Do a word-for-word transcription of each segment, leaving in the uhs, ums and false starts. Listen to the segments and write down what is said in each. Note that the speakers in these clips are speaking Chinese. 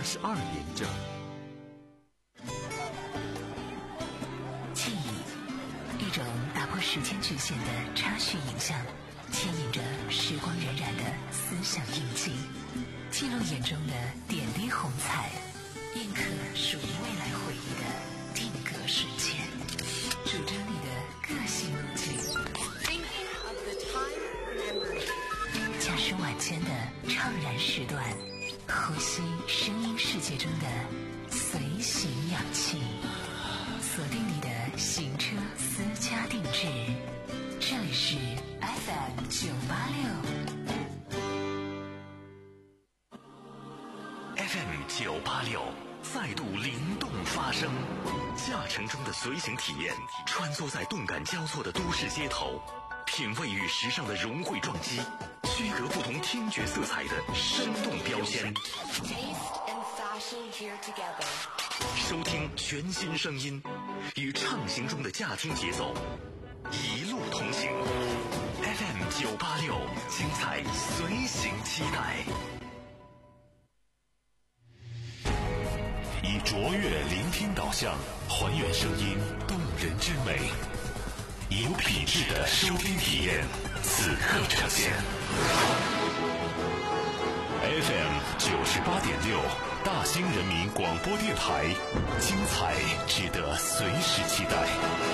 十二点整。 记忆，一种打破时间局限的插叙影像，牵引着时光荏苒的思想印记，记录眼中的点滴红彩，印刻属于未来回忆的定格瞬间，主张你的个性路径。驾驶晚间的怅然时段，呼吸声音世界中的随行氧气，锁定你的行车私家定制。这里是 F M 九八六 F M 九八六再度灵动发声，驾乘中的随行体验，穿梭在动感交错的都市街头，品味与时尚的融汇撞击，区隔不同听觉色彩的生动标签，收听全新声音，与畅行中的驾听节奏一路同行。 F M 九八六，精彩随行期待。以卓越聆听导向，还原声音动人之美，以有品质的收听体验，此刻呈现。F M 九十八点六，大兴人民广播电台，精彩值得随时期待。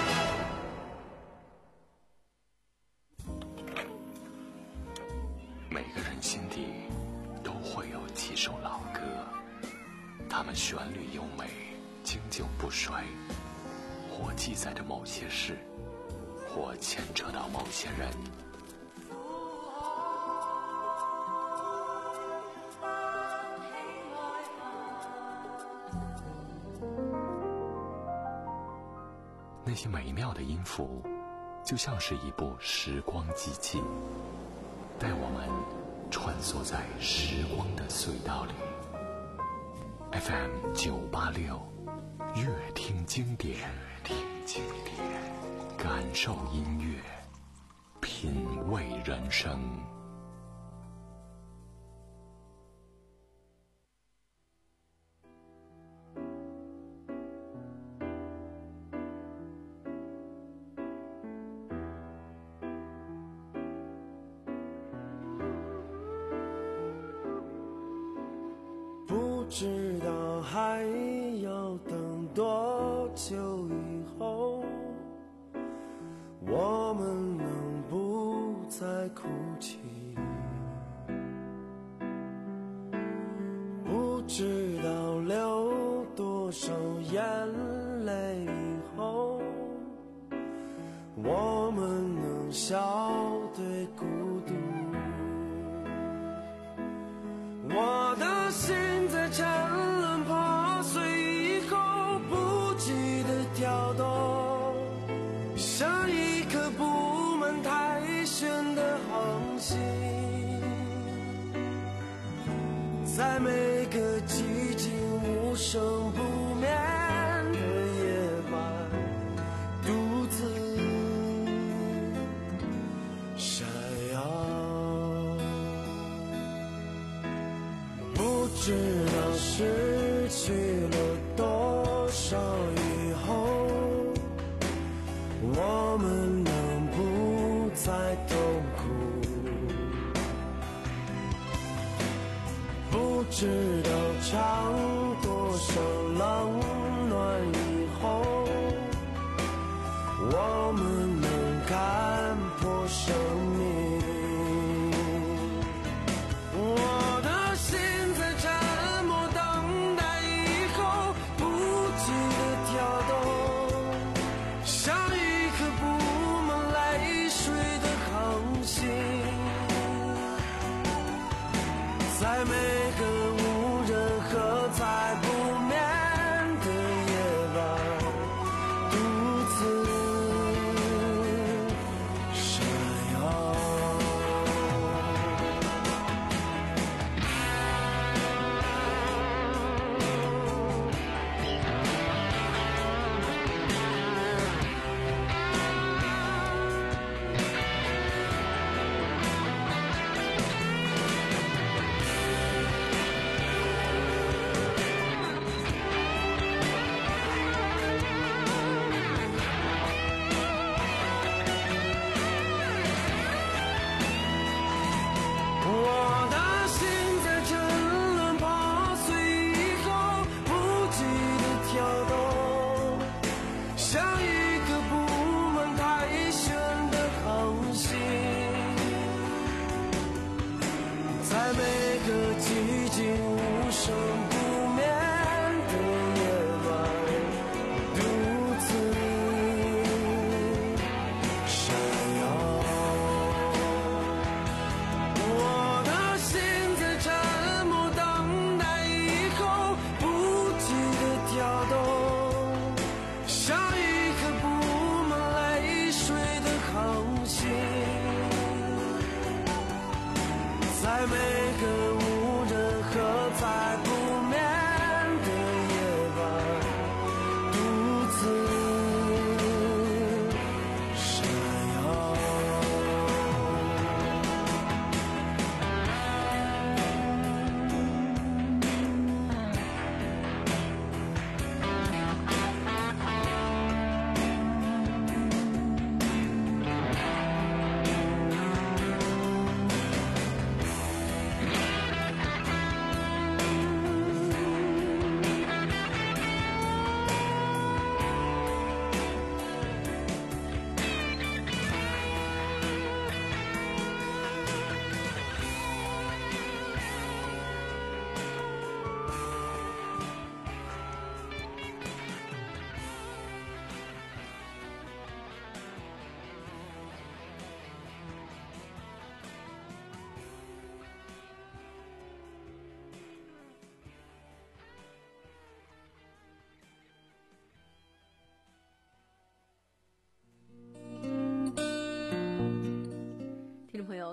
每个人心底都会有几首老歌，它们旋律优美，经久不衰，或记载着某些事，或牵扯到某些人。那些美妙的音符，就像是一部时光机器，带我们穿梭在时光的隧道里。F M 九八六，乐听经典，乐听经典，感受音乐，品味人生。 不知道还要等多久以后，我们能不再哭泣？不知道流多少眼泪以后，我们能笑对孤独。我的心在沉沦破碎以后不记得跳动，像一颗布满苔藓的恒星，在每个寂静无声不眠的夜晚，独自闪耀。不知道失去了多少以后，我们能不再痛苦？不知道尝多少冷暖以后，我们能看破生命。我的心在沉默等待以后不记得跳动，像一颗布满泪水的恒星，在每个无人和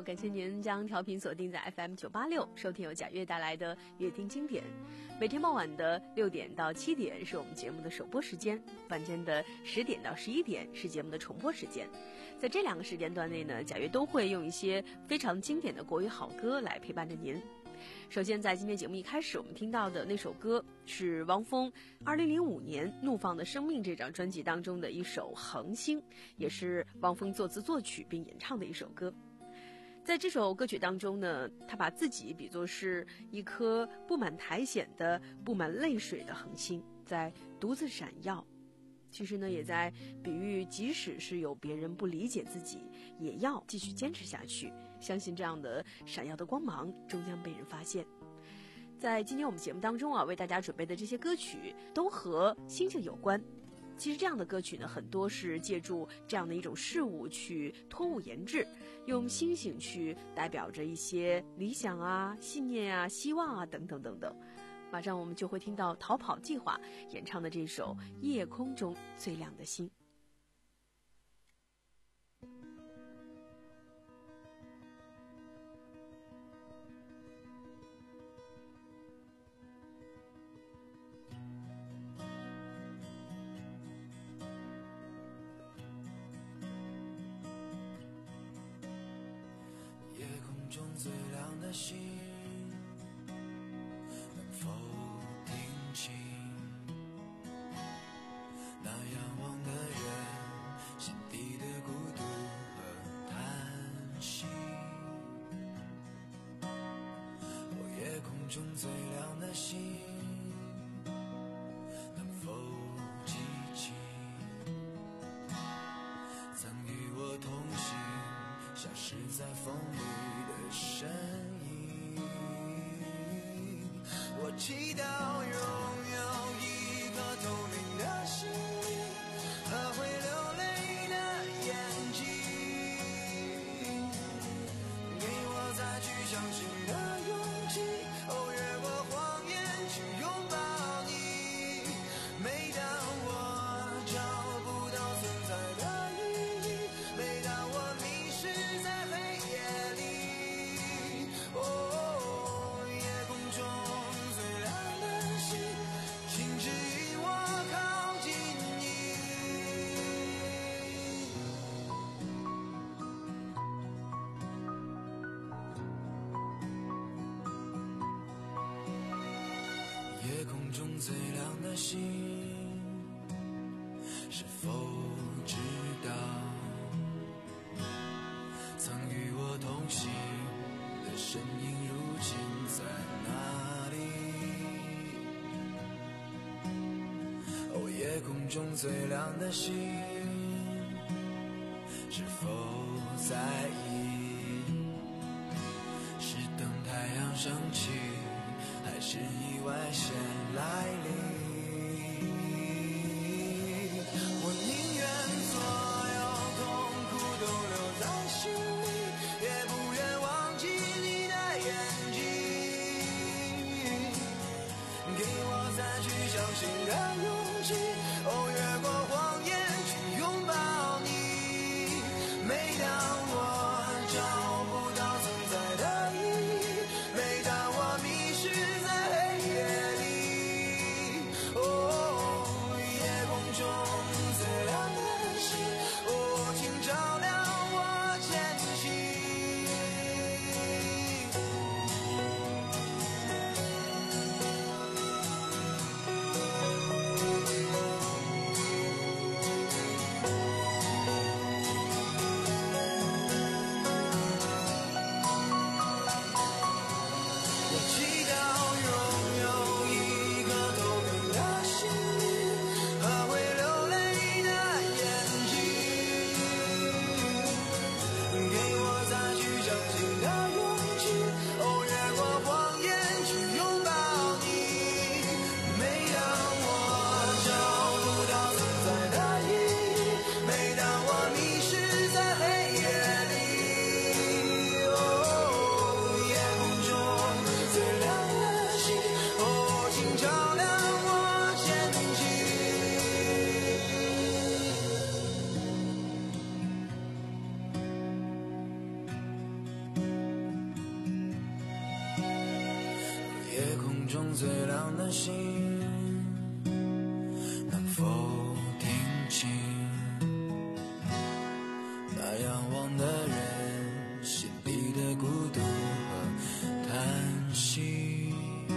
好，感谢您将调频锁定在 F M 九八六，收听由贾悦带来的乐听经典。每天傍晚的六点到七点是我们节目的首播时间，晚间的十点到十一点是节目的重播时间。在这两个时间段内呢，贾悦都会用一些非常经典的国语好歌来陪伴着您。首先在今天节目一开始我们听到的那首歌是汪峰二零零五年《怒放的生命》这张专辑当中的一首《恒星》，也是汪峰作词作曲并演唱的一首歌。在这首歌曲当中呢，他把自己比作是一颗布满苔藓的布满泪水的恒星，在独自闪耀。其实呢，也在比喻即使是有别人不理解自己，也要继续坚持下去，相信这样的闪耀的光芒终将被人发现。在今天我们节目当中啊，为大家准备的这些歌曲都和星星有关。其实这样的歌曲呢，很多是借助这样的一种事物去托物言志，用星星去代表着一些理想啊、信念啊、希望啊等等等等。马上我们就会听到逃跑计划演唱的这首《夜空中最亮的星》。 夜空中最亮的星，能否听清那仰望的人心底的孤独和叹息？哦，夜空中最亮的星，能否记起曾与我同行消失在风里的身影？我祈祷拥有一颗透明的心灵和会流泪的眼睛，给我再去相信的勇气。哦，越过谎言去拥抱你。每当我找不到存在的意义，每当我迷失在黑夜里，哦，夜空中最亮的星，请指引我靠近你。夜空中最亮的星，是否知道曾与我同行的身影如今在哪里？哦，夜空中最亮的星，是否在意？是等太阳升起，还是意外先来临？我宁愿所有痛苦都留在心里，也不愿忘记你的眼睛，给我再去相信的勇气。哦，越过谎言去拥抱你。每当我找不到存在的意义，每当我迷失在黑夜里，哦，夜空中最亮的星，哦，请照亮我前行。 最亮的星，能否听清那仰望的人心底的孤独和叹息？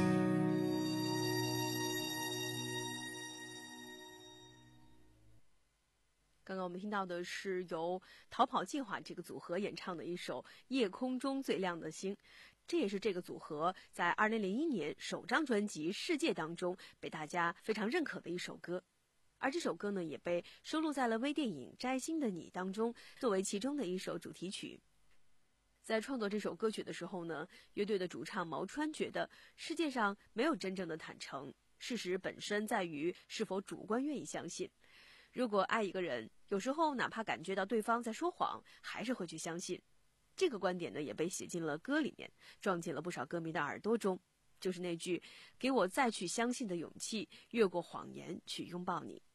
刚刚我们听到的是由逃跑计划这个组合演唱的一首《夜空中最亮的星》，这也是这个组合在二零零一年首张专辑《世界》当中被大家非常认可的一首歌。而这首歌呢，也被收录在了微电影《摘星的你》当中，作为其中的一首主题曲。在创作这首歌曲的时候呢，乐队的主唱毛川觉得世界上没有真正的坦诚，事实本身在于是否主观愿意相信。如果爱一个人，有时候哪怕感觉到对方在说谎，还是会去相信。这个观点呢，也被写进了歌里面，撞进了不少歌迷的耳朵中。就是那句“给我再去相信的勇气，越过谎言去拥抱你”。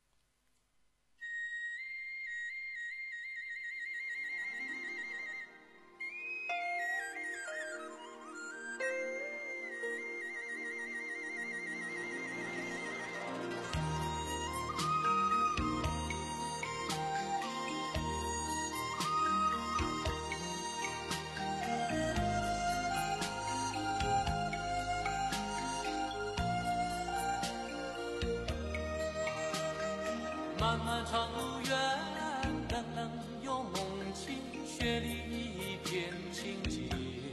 漫漫长路远，冷冷有梦境，雪里一片情结。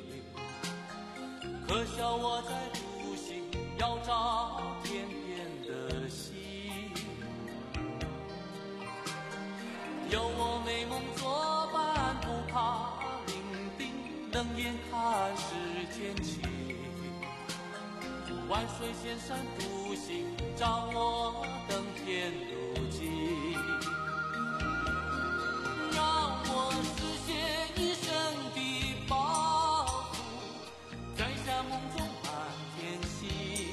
可笑我在独行，要找天边的星。有我美梦作伴，不怕伶仃，冷眼看世间情。万水千山独行，找我登天路径。让我实现一生的抱负，摘下梦中满天星。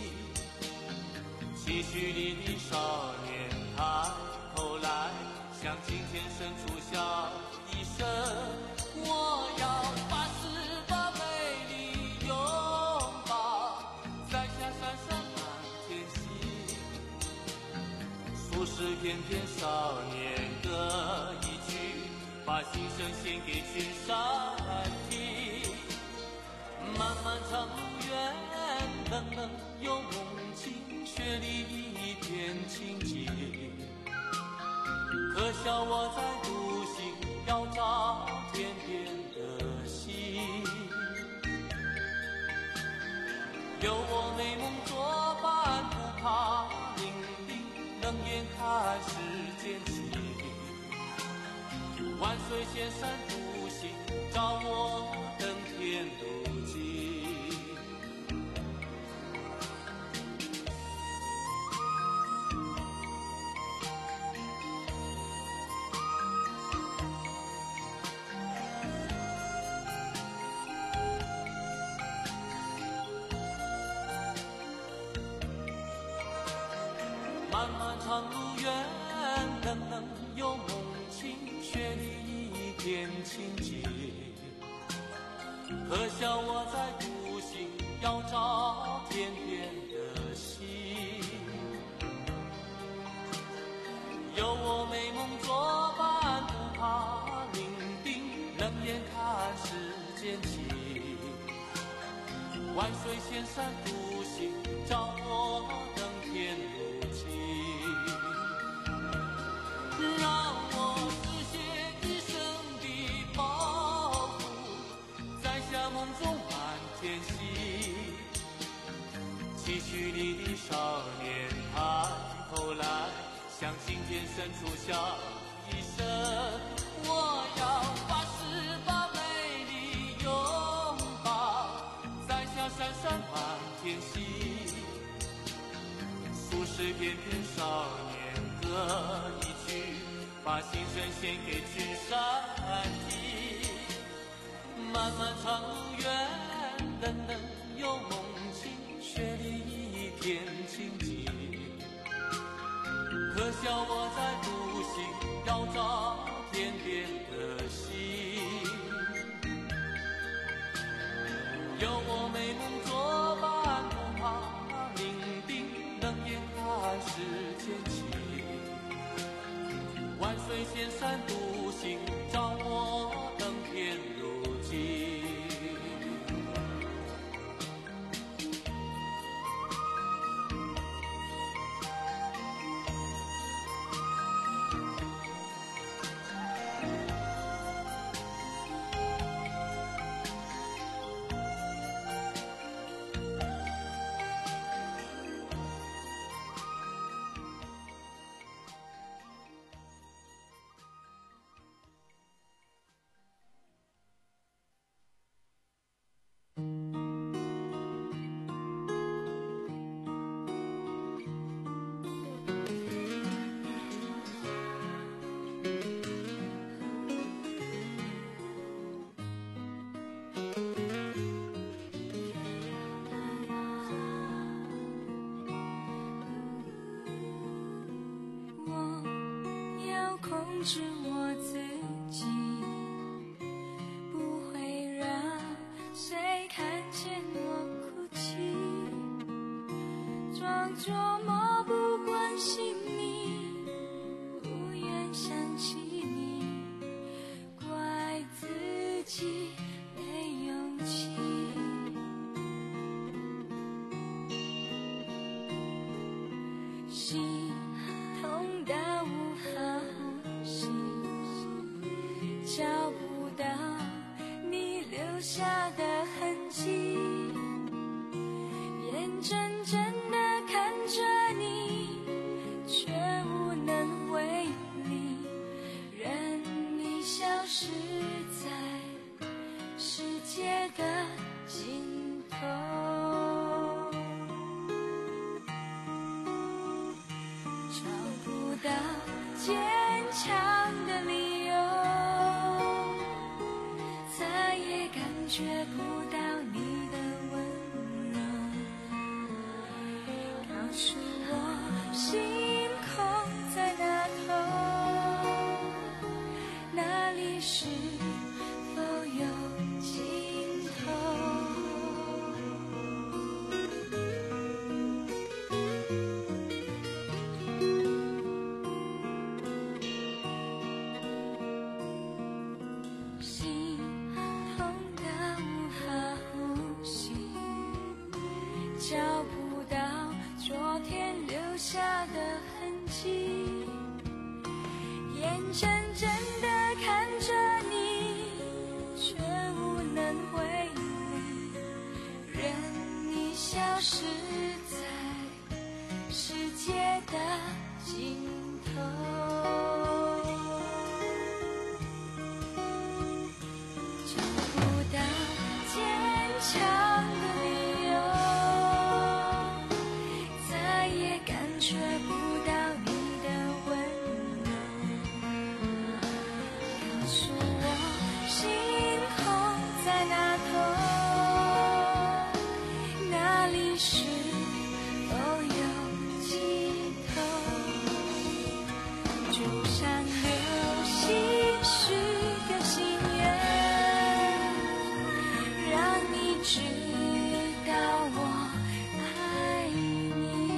期许里的少年抬头来，向今天伸出笑一声。我要把十八美丽拥抱，摘下闪闪满天星。数十片片少年歌一曲，把心声献给群山听。漫漫长路远，冷冷有梦境，雪里一片情结。可笑我在独行，要找天边的星。有我美梦作伴，不怕伶仃，冷眼看世间情。万水千山独行，找我登天路径。漫漫长路远，冷冷有梦境，雪里一片情结。可笑我在独行，要找天边的星。有我美梦作伴，不怕伶仃，冷眼看世间情。万水千山独行，找我登天路径。让我实现一生的抱负，摘下梦中满天星。期许里的少年抬头来，向今天伸出笑一声。我要把十八美丽拥抱，摘下闪闪满天星。数十片片少年歌一曲，把心声献给群山听。漫漫长路远，冷冷有梦境，雪里一片情结。可笑我在独行，要找天边的星。有我美梦作伴，不怕水仙山独行，照我登天如镜。 控制我自己，不会让谁看见我哭泣，装作漠不关心你，不愿想起你，怪自己没勇气。心痛到无法呼吸，找不到你留下的痕迹，眼睁睁地看着你，却无能为力，任你消失在世界的尽头。找不到坚强的理由，再也感觉不到你的温柔，告诉我星空在那头，那里是否有尽头。心痛得无法呼吸，找不到昨天留下的痕迹，眼睁睁地看着你，却无能为力，任你消失在世界的尽头。找不到坚强的理由，再也感觉不到你的温柔，告诉我星空在那头，那里是否有尽头。就像流星许个心愿，让你知道我爱你。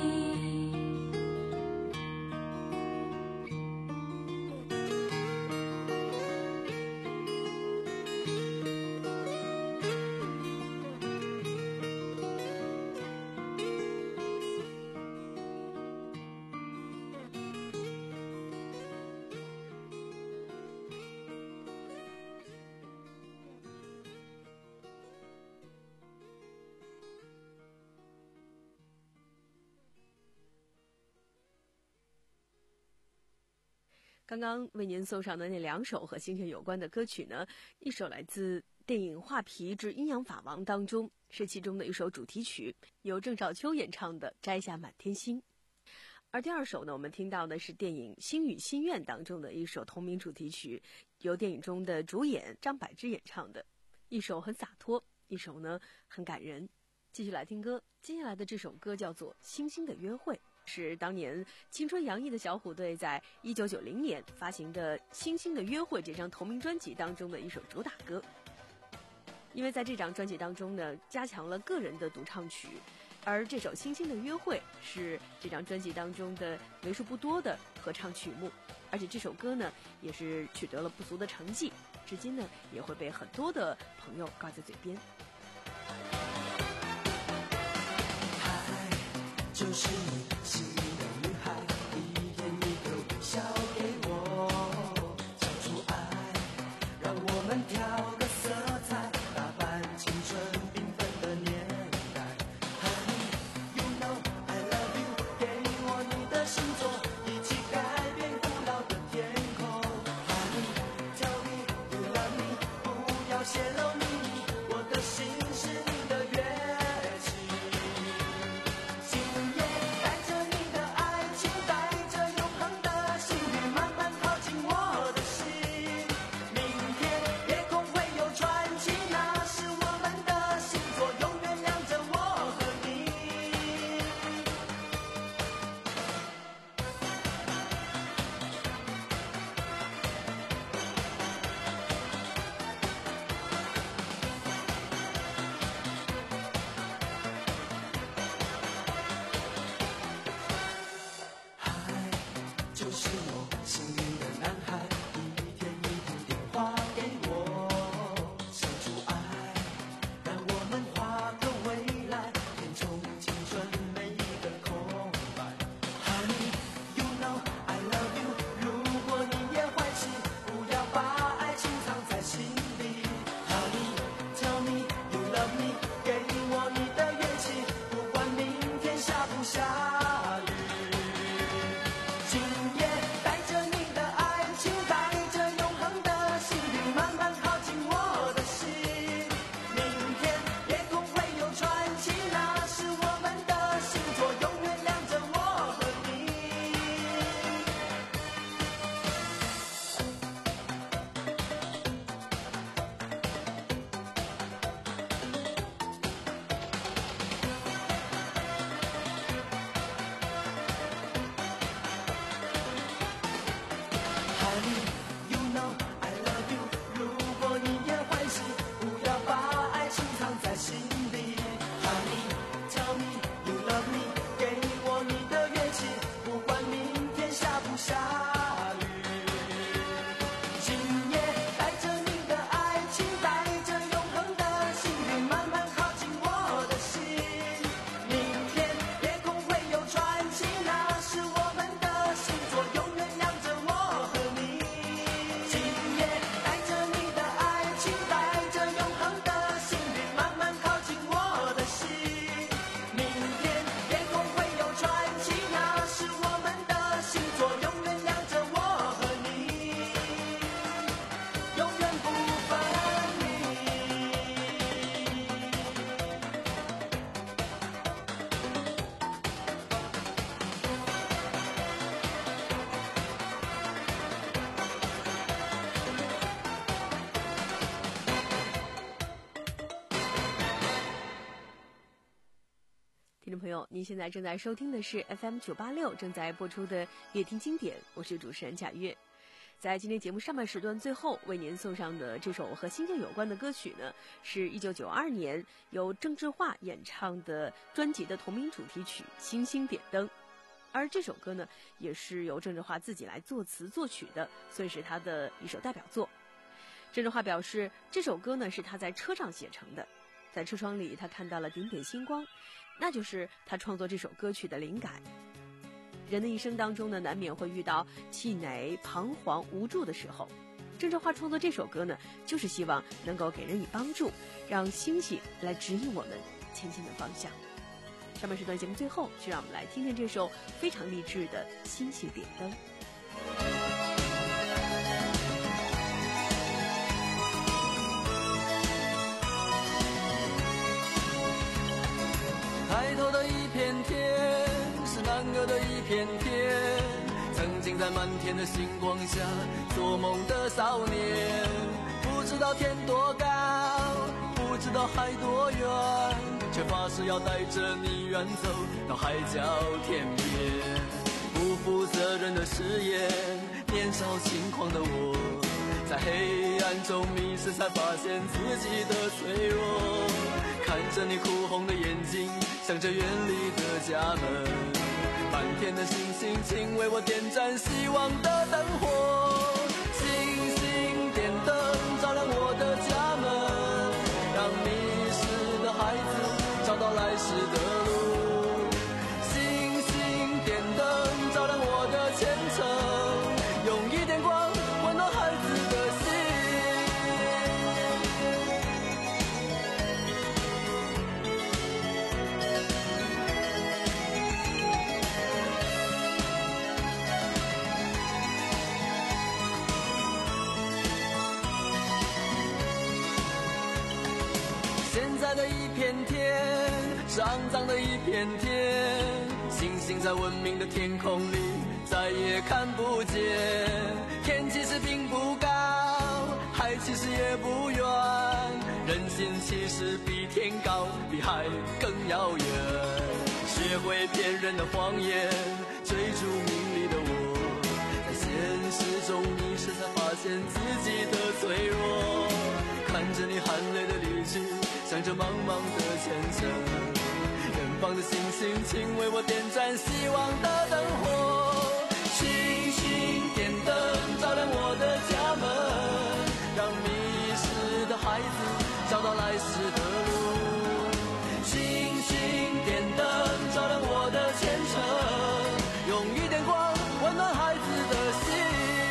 刚刚为您送上的那两首和星星有关的歌曲呢，一首来自电影《画皮之阴阳法王》当中，是其中的一首主题曲，由郑少秋演唱的《摘下满天星》。而第二首呢，我们听到的是电影《星语心愿》当中的一首同名主题曲，由电影中的主演张柏芝演唱的，一首很洒脱，一首呢很感人。继续来听歌，接下来的这首歌叫做《星星的约会》，是当年青春洋溢的小虎队在一九九零年发行的《星星的约会》这张同名专辑当中的一首主打歌。因为在这张专辑当中呢，加强了个人的独唱曲，而这首《星星的约会》是这张专辑当中的为数不多的合唱曲目。 而且这首歌呢也是取得了不俗的成绩，至今呢也会被很多的朋友挂在嘴边。 就是你心里的女孩，一点一个微笑给我，交出爱，让我们调个色彩，打扮青春缤纷的年代。Honey, you know I love you， 给我你的星座，一起改变古老的天空。Honey, tell me you love me， 不要泄露秘密，我的心是你的乐器。就是我心里的男孩，一天一通电话给我，写出爱，让我们画个未来，填充青春每一个空白。Honey, you know I love you， 如果你也欢喜，不要把爱情藏在心里。Honey, tell me you love me， 给我你的元气，不管明天下不下雨。今夜带着你的爱情，带着永恒的幸运，慢慢靠近我的心。明天夜空会有传奇，那是我们的星座，永远亮着我和你。Honey, you know I love you， 如果你也欢喜，不要把爱情藏在心里。Honey, tell me you love me， 给我你的乐器，不管明天下不下雨。今夜带着你的爱情，带着永恒的幸运，慢慢靠近我的心。明天夜空会有传奇，那是我们的星座，永远亮着我和你。今夜带着你的爱情，带着永恒的幸运，慢慢靠近我的心。明天夜空会有传奇，那是我们的星座，永远亮着我和你，永远不分离。 听众朋友，您现在正在收听的是 F M 九八六正在播出的夜听经典，我是主持人贾月。在今天节目上半时段最后为您送上的这首和星星有关的歌曲呢，是一九九二年由郑智化演唱的专辑的同名主题曲《星星点灯》，而这首歌呢也是由郑智化自己来作词作曲的，算是他的一首代表作。郑智化表示，这首歌呢是他在车上写成的，在车窗里他看到了点点星光，那就是他创作这首歌曲的灵感。人的一生当中呢，难免会遇到气馁、彷徨、无助的时候。郑智化创作这首歌呢，就是希望能够给人以帮助，让星星来指引我们前进的方向。上半时段节目最后，就让我们来听听这首非常励志的《星星点灯》。 抬头的一片天，是南国的一片天，曾经在满天的星光下做梦的少年，不知道天多高，不知道海多远，却发誓要带着你远走到海角天边。不负责任的誓言，年少轻狂的我，在黑暗中迷失，才发现自己的脆弱。看着你哭红的眼睛，想着远离的家门，满天片的星星，请为我点燃希望的灯火。星星点灯照亮我的家门，让迷失的孩子找到来时的路。星星点灯照亮我的前程，用一点光温暖孩子的心。现在的一片天，肮脏的一片天，星星在文明的天空里再也看不见。天其实并不高，海其实也不远，人心其实比天高，比海更遥远。学会骗人的谎言，追逐名利的我，在现实中迷失，才发现自己的脆弱。看着你含泪的离去，向着茫茫的前程，远方的星星，请为我点燃希望的灯火。星星点灯照亮我的家门，让迷失的孩子找到来时的路。星星点灯照亮我的前程，用一点光温暖孩子的心。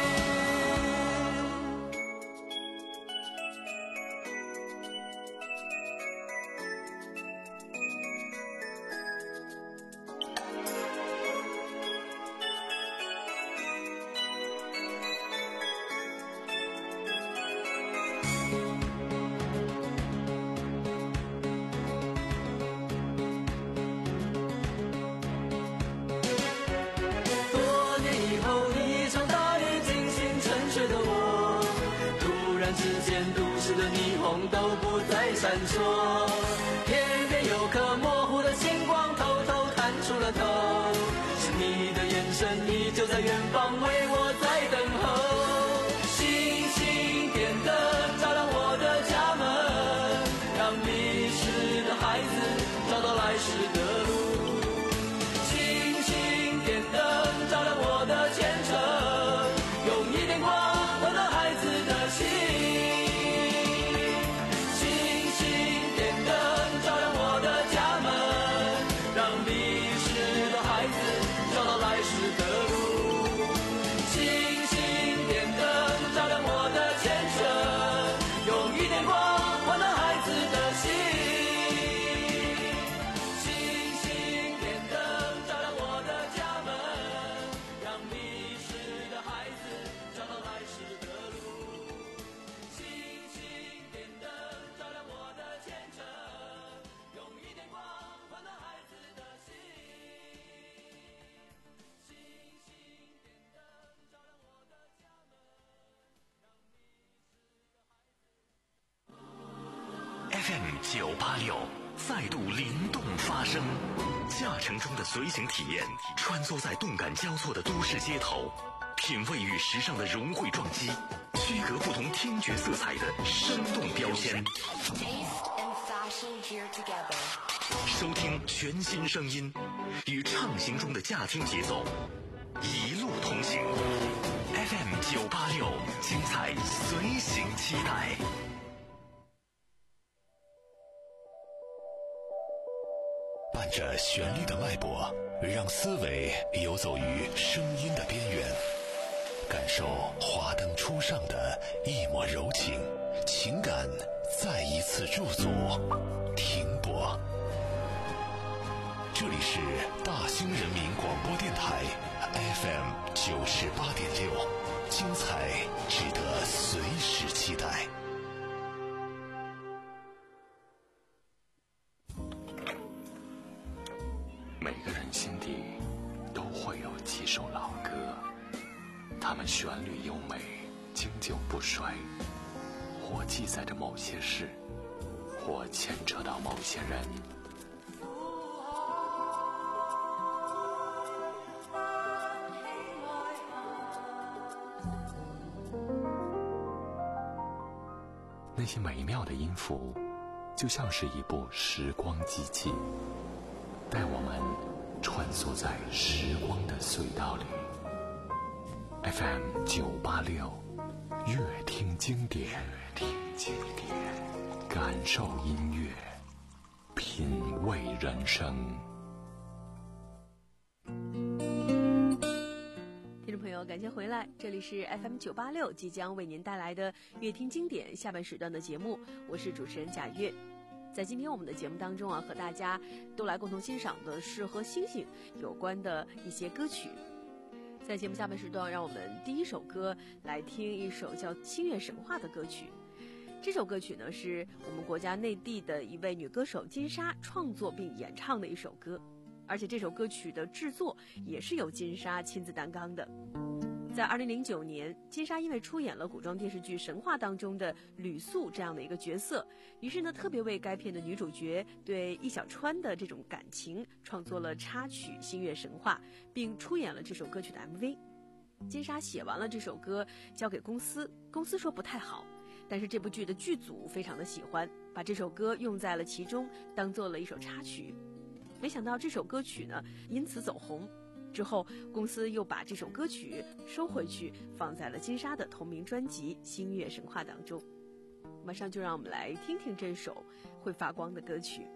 都不再闪烁，偏偏有颗模糊的星光偷偷探出了头，是你的眼神依旧在远方为我在等候。星星点灯照亮我的家门，让迷失的孩子找到来时的路。星星点灯照亮我的前程，用一点光温暖孩子的心。 F M 九八六再度灵动发声，驾乘中的随行体验，穿梭在动感交错的都市街头，品味与时尚的融汇撞击，区隔不同听觉色彩的生动标签。收听全新声音，与畅行中的驾听节奏，一路同行。F M 九八六，精彩随行期待。 伴着旋律的脉搏，让思维游走于声音的边缘，感受华灯初上的一抹柔情，情感再一次驻足停泊。这里是大兴人民广播电台 F M 九十八点六，精彩值得随时期待。 每个人心底都会有几首老歌，它们旋律优美，经久不衰，或记载着某些事，或牵扯到某些人。那些美妙的音符，就像是一部时光机器，带我们穿梭在时光的隧道里。 F M 九八六，乐听经典，乐听经典，感受音乐，品味人生。 听众朋友，感谢回来，这里是 F M 九八六即将为您带来的乐听经典下半时段的节目，我是主持人贾月。在今天我们的节目当中啊，和大家都来共同欣赏的是和星星有关的一些歌曲。在节目下半时段，让我们第一首歌来听一首叫《星月神话》的歌曲。这首歌曲呢，是我们国家内地的一位女歌手金莎创作并演唱的一首歌，而且这首歌曲的制作也是由金莎亲自担纲的。在二零零九年，金莎因为出演了古装电视剧《神话》当中的吕素这样的一个角色，于是呢，特别为该片的女主角对易小川的这种感情创作了插曲《星月神话》，并出演了这首歌曲的 M V。金莎写完了这首歌，交给公司，公司说不太好，但是这部剧的剧组非常的喜欢，把这首歌用在了其中，当做了一首插曲。没想到这首歌曲呢，因此走红。之后，公司又把这首歌曲收回去，放在了金莎的同名专辑《星月神话》当中。马上就让我们来听听这首会发光的歌曲。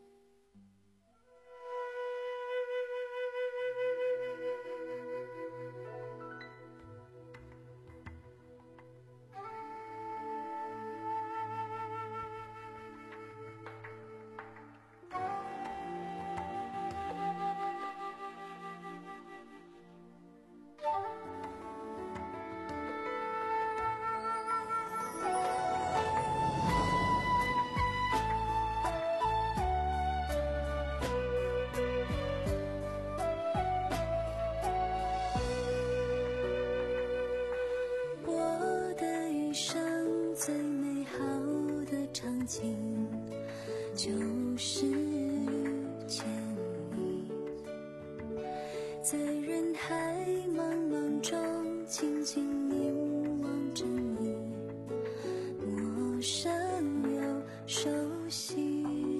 就是遇见你，在人海茫茫中静静凝望着你，陌生又熟悉。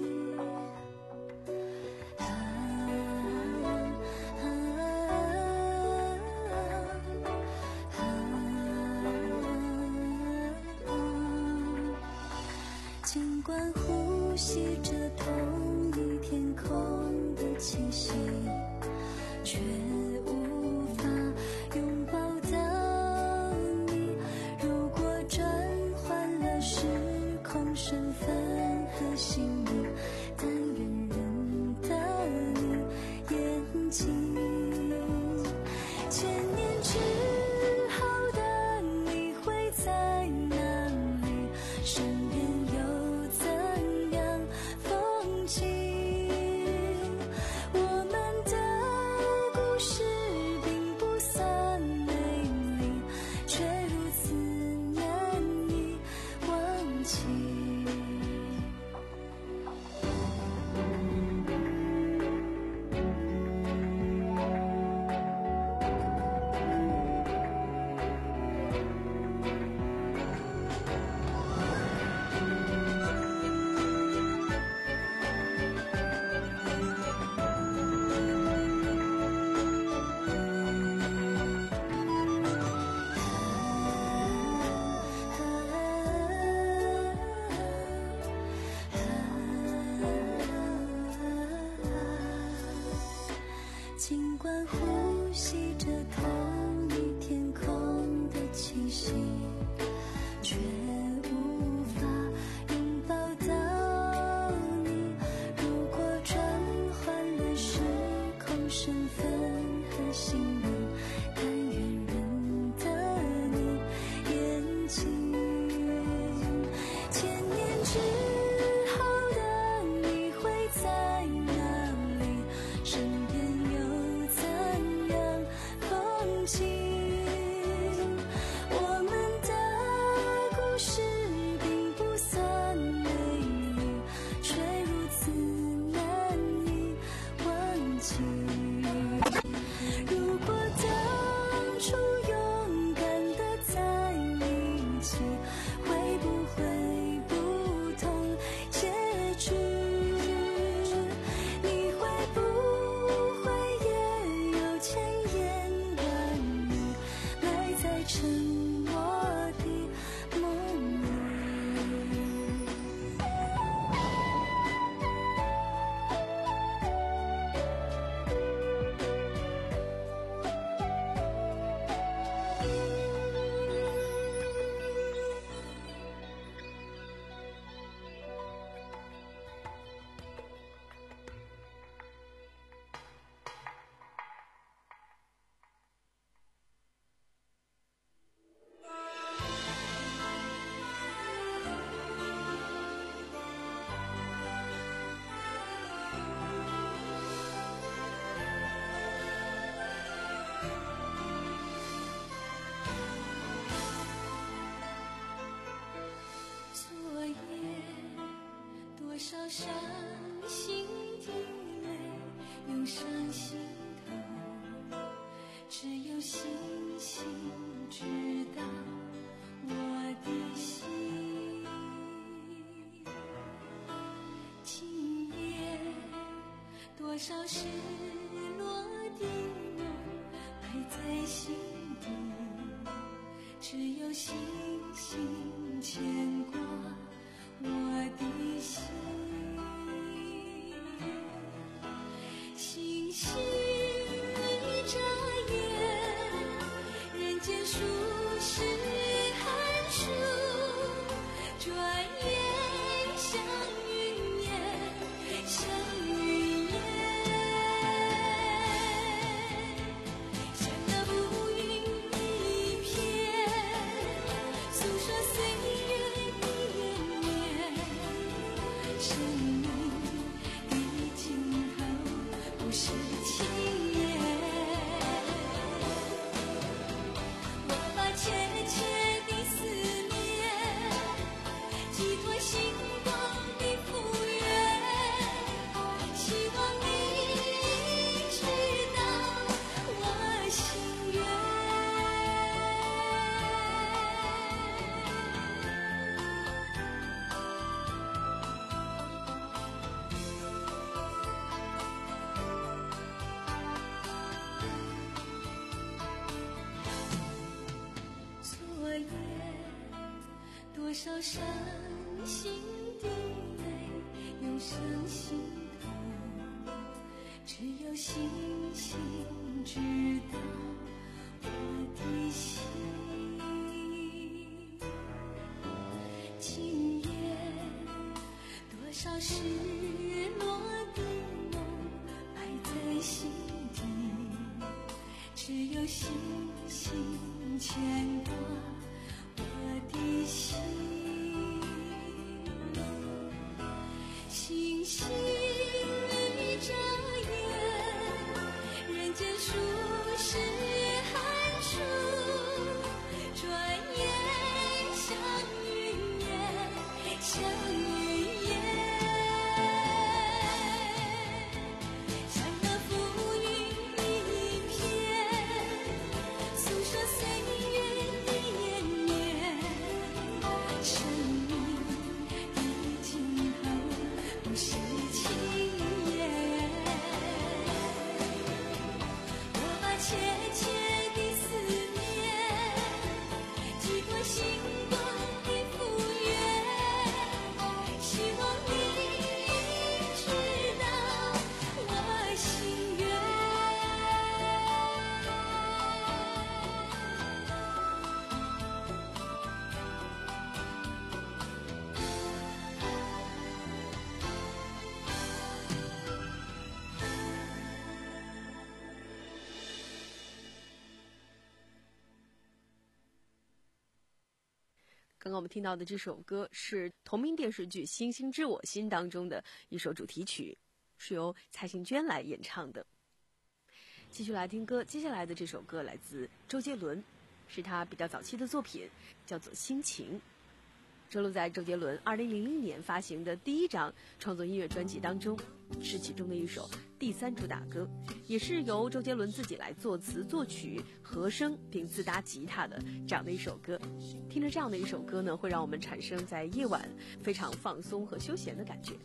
啊啊啊啊！尽管呼吸着同一天空的气息，却无法拥抱到你。如果转换了时空身份和姓名，但愿认得你眼睛。千年之后的你会在哪里？身边又怎样风景？我们的故事并不算美丽，却如此难以忘记。尽管呼吸着同一天空的气息，却无法拥抱到你。如果转换了时空身份和姓名，但愿认得你眼睛。千年之后的你会在哪里？身边又怎样风景？我们的故事并不算美丽，却如此难以忘记。如果等少失落的梦埋在心底，只有星星牵挂我的心。星星一眨眼，人间数十寒暑，转眼像云烟，像云烟，像那浮云一片，诉说岁月的延绵。生命的尽头不是轻言，我把切切的思念寄托星光的复原，希望你知道我心愿。昨夜多少伤心的泪涌上心头，只有星星知道我的心。今夜多少失落的梦埋在心底，只有星星牵挂我的心。星星一眨眼，人间数十寒暑，转眼像云烟，像云烟，像那浮云一片，诉说岁月的延绵。生命的尽头不是轻言，我把切切的思念寄托星光的复原，希望你知道我心愿。 刚刚我们听到的这首歌是同名电视剧《星星知我心》当中的一首主题曲，是由蔡幸娟来演唱的。继续来听歌，接下来的这首歌来自周杰伦，是他比较早期的作品，叫做《心情》，收录在周杰伦二零零零年发行的第一张创作音乐专辑当中，是其中的一首第三主打歌，也是由周杰伦自己来作词作曲和声并自搭吉他的这样的一首歌。听着这样的一首歌呢，会让我们产生在夜晚非常放松和休闲的感觉。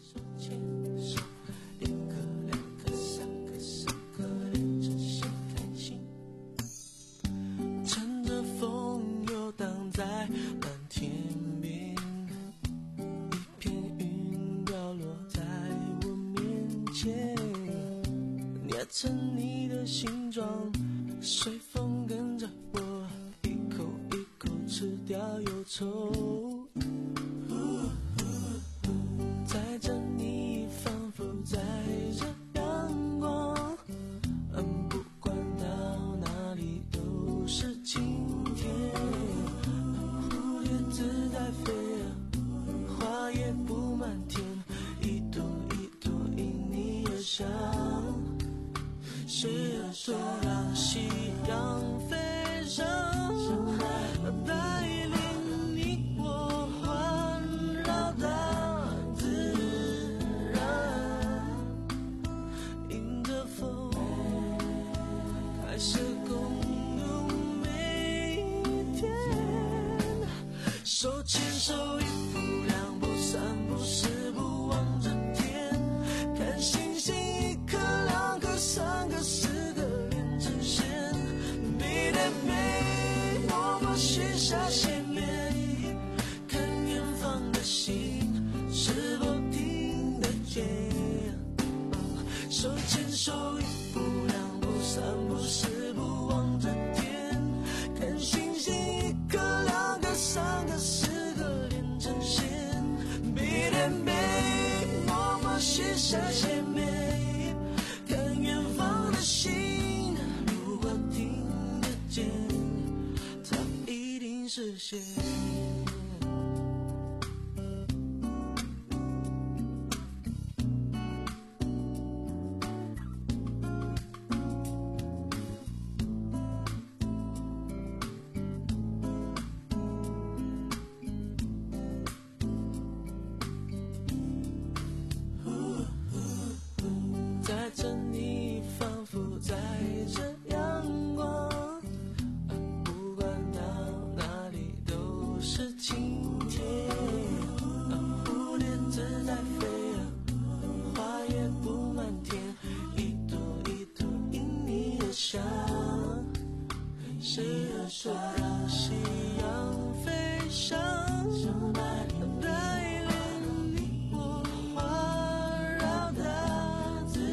乘着风游荡在蓝天边，一片云掉落在我面前，捏成你的形状，随风跟着我一口一口吃掉忧愁，载着你仿佛载着阳光，嗯，不管到哪里都是晴天，蝴蝶自在飞，花也布满天，一朵一朵因你而香，是多让夕阳飞上，带领你我环绕大自然，迎着风开始共度每一天，手牵手一步两步三步四步望着天，看星星一颗亮实现。在这你仿佛在这阳光，不管到哪里都是晴天。蝴蝶自在飞，花也布满天，一朵一朵因你而香。谁人说让夕阳飞翔，带领你我环绕大自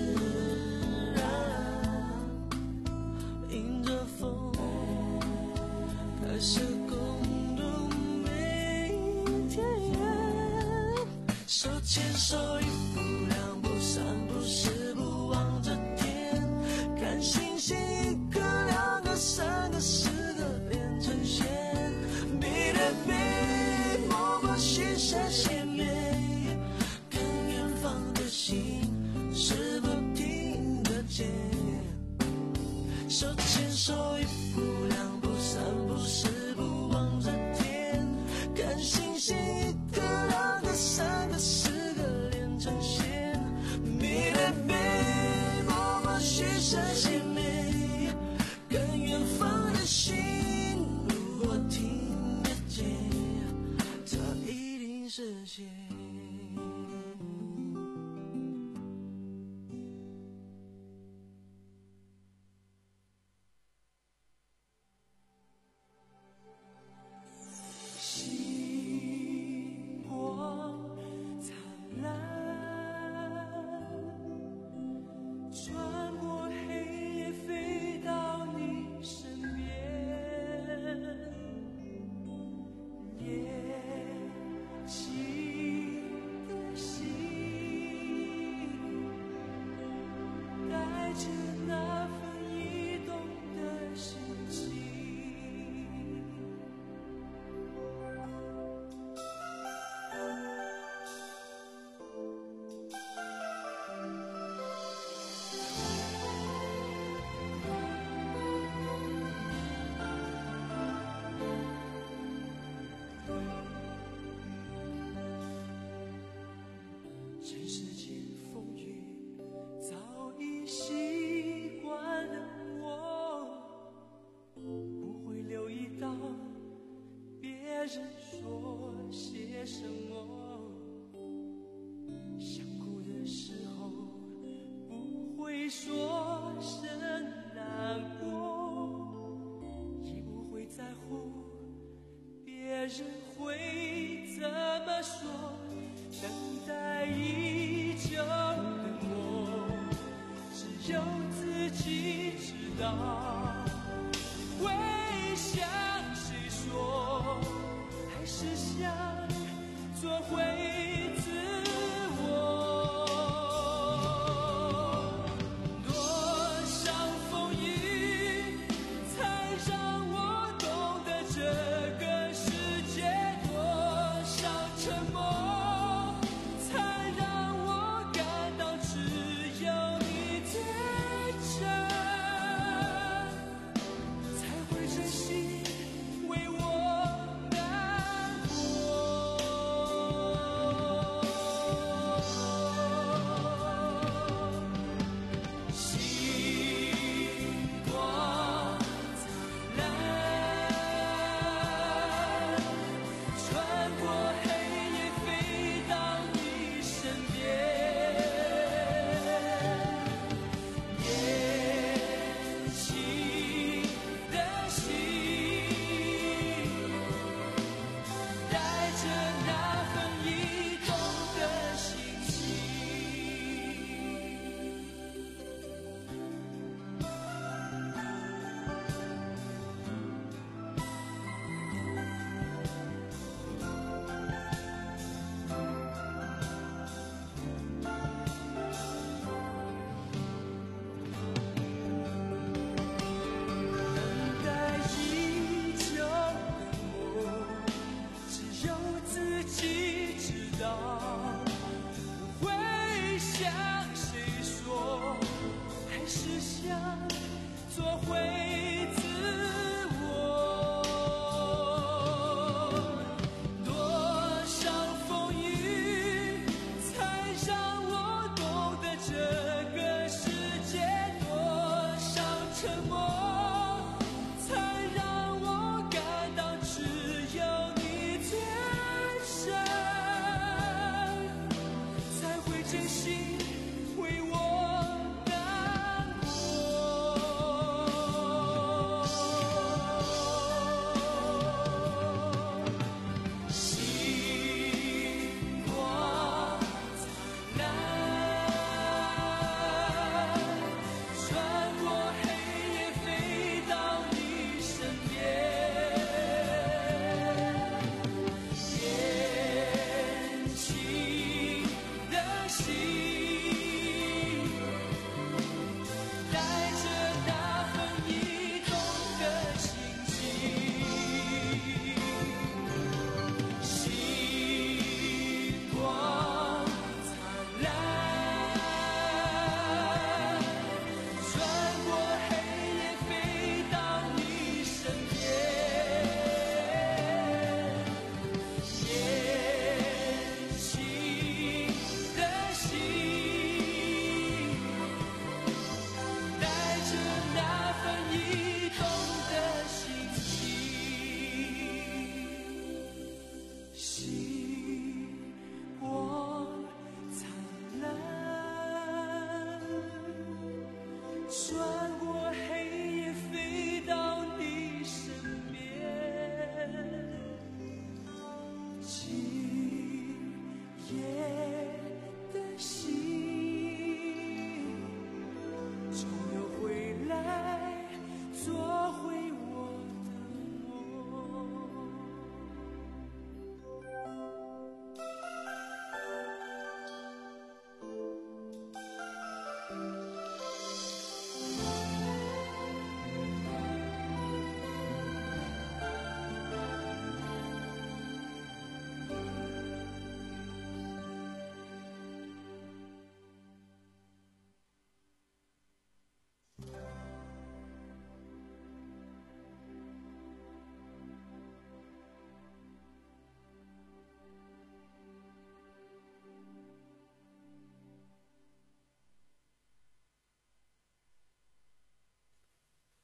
然，迎着风开始共度每一天。手牵手一步两步三步四步望着天，看星星一颗两个三个四个连成线，背对背摸过雪山鲜美，看远方的星是否听得见。手牵手一步两步三步四步望着天，看星星一颗两个三个四个连成线，背对背摸过雪山鲜美，看远方的星如果听得见，它一定实现。星光灿烂，穿过黑夜飞到你身边，年轻的心带着那份移动的心情。人世间风雨早已习惯了我，不会留意到别人说些什么，想哭的时候不会说声难过，也不会在乎别人会怎么说，等待已久的我，只有自己知道，会向谁说，还是想做回自我。多少风雨才让我懂得这个世界，多少沉默才让我感到只有你最真，才会真心为我难过。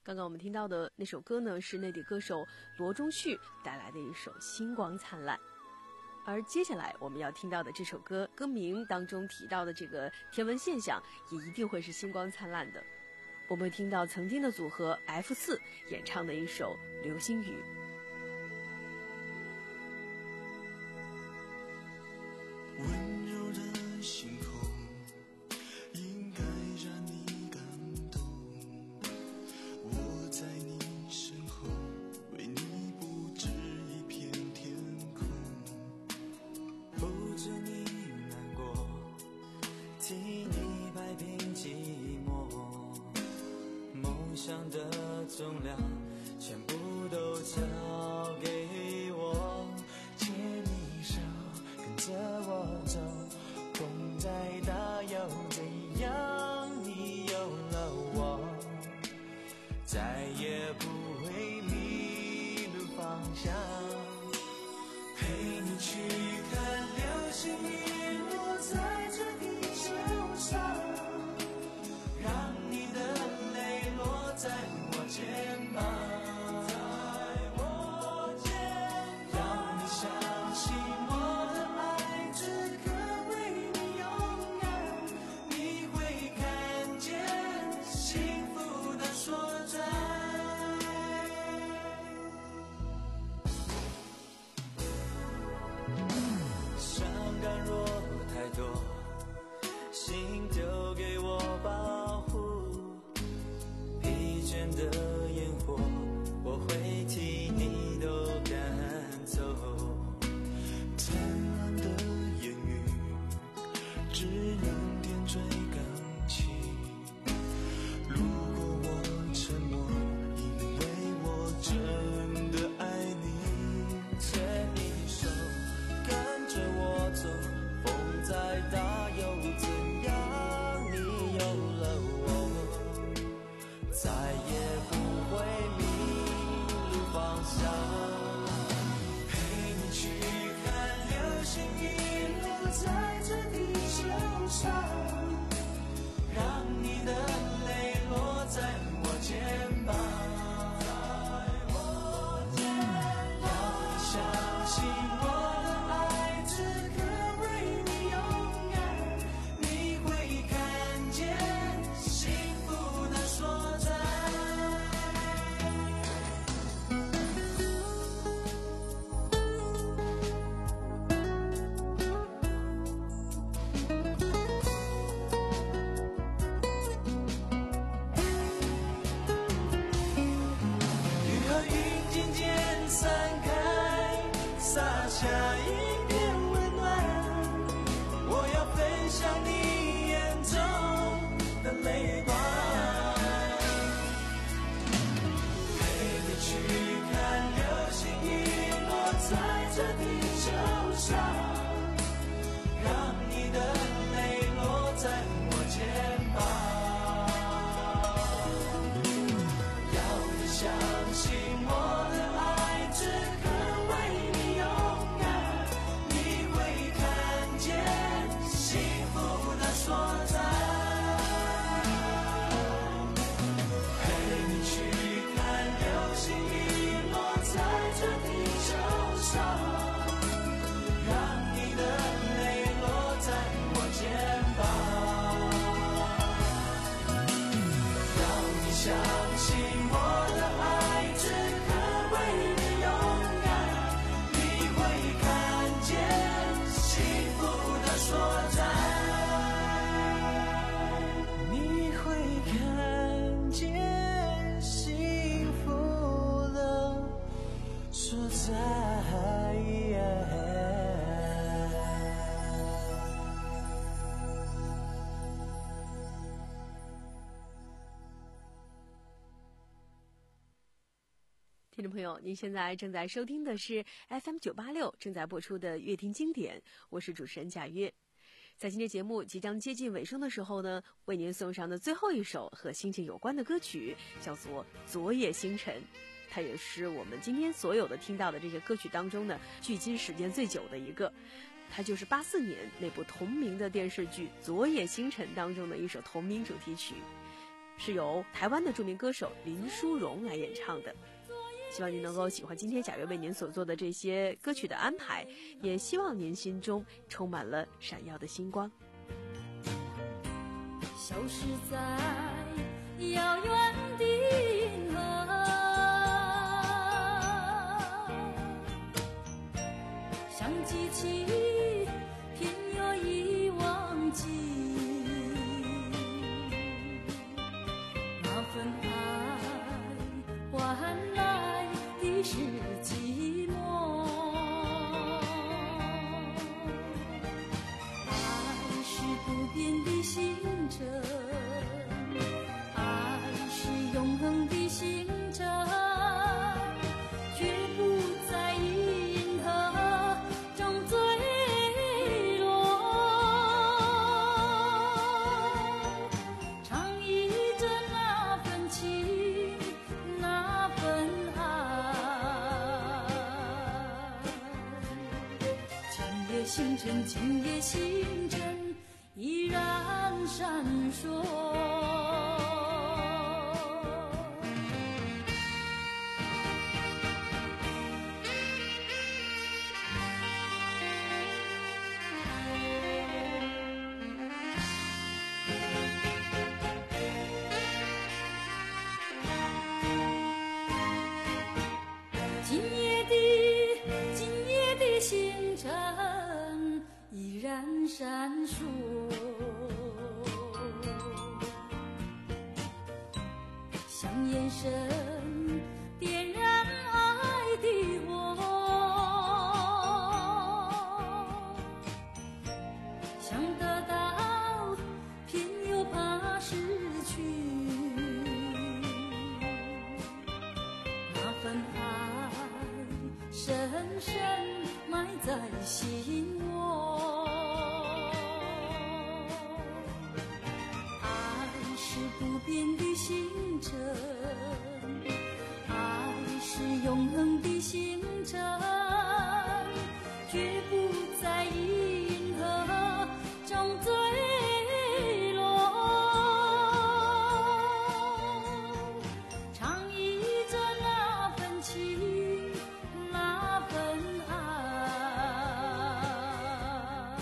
刚刚我们听到的那首歌呢，是内地歌手罗中旭带来的一首《星光灿烂》。而接下来我们要听到的这首歌，歌名当中提到的这个天文现象，也一定会是星光灿烂的。我们会听到曾经的组合 F 四 演唱的一首《流星雨》。 温柔的星空应该让你感动，我在你身后为你布置一片天空，抱着你难过，替你摆平寂寞，梦想的重量全部都交给我，牵你手跟着我走，风再大又怎样，你有了我，再也不会迷路方向，陪你去看流星雨落在这地球上，让你的泪落在我肩膀，让你相信我的爱只可为你勇敢，你会看见幸福的所在。伤感若太多，心丢给我保护，疲倦的烟火我会替你都赶走，灿烂的言语只能点缀感情，如果我沉默，因为我真的爱你，牵你手跟着我走，风再大又怎样，你有了我，再也不会迷路方向，陪你去看流星雨落在这地球上，让你的泪落在我肩膀，要你相信我的爱只可为你勇敢，你会看见幸福的所在。雨和云渐渐散开，洒下一片温暖，我要分享你眼中的泪光，陪你去看流星雨落在这地球上，让你的泪落在我肩膀，要你相信我的爱只可为你勇敢，你会看见幸福的所在，陪你去看流星雨落在这地球上，让你的泪落在我肩膀，让你相信我的爱只可为你勇敢，你会看见幸福的所在，你会看见幸福的所在。 听众朋友，您现在正在收听的是 F M 九八六正在播出的乐听经典，我是主持人贾约。在今天节目即将接近尾声的时候呢，为您送上的最后一首和心情有关的歌曲叫做《昨夜星辰》，它也是我们今天所有的听到的这些歌曲当中呢，距今时间最久的一个。它就是八四年那部同名的电视剧《昨夜星辰》当中的一首同名主题曲。 是由台湾的著名歌手林淑荣来演唱的。希望您能够喜欢今天贾月为您所做的这些歌曲的安排，也希望您心中充满了闪耀的星光。 消失在遥远的银河，像记起偏又已忘记那份爱换来的是寂寞。爱是不变的星辰，爱是永恒的星辰，绝不在银河中坠落。唱忆着那份情，那份爱。今夜星辰，今夜星辰依然闪烁。今夜的今夜的星辰依然闪烁，像眼神点燃爱的火，想得到偏又怕失去，那份爱深深埋在心窝。爱是不变的星辰，爱是永恒的星辰，绝不在银河中坠落。唱忆着那份情，那份爱。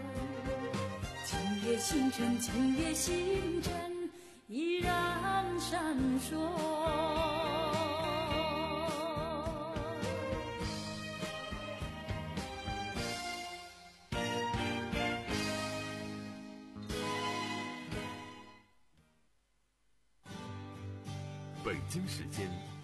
今夜星辰，今夜星辰依然闪烁。 北京时间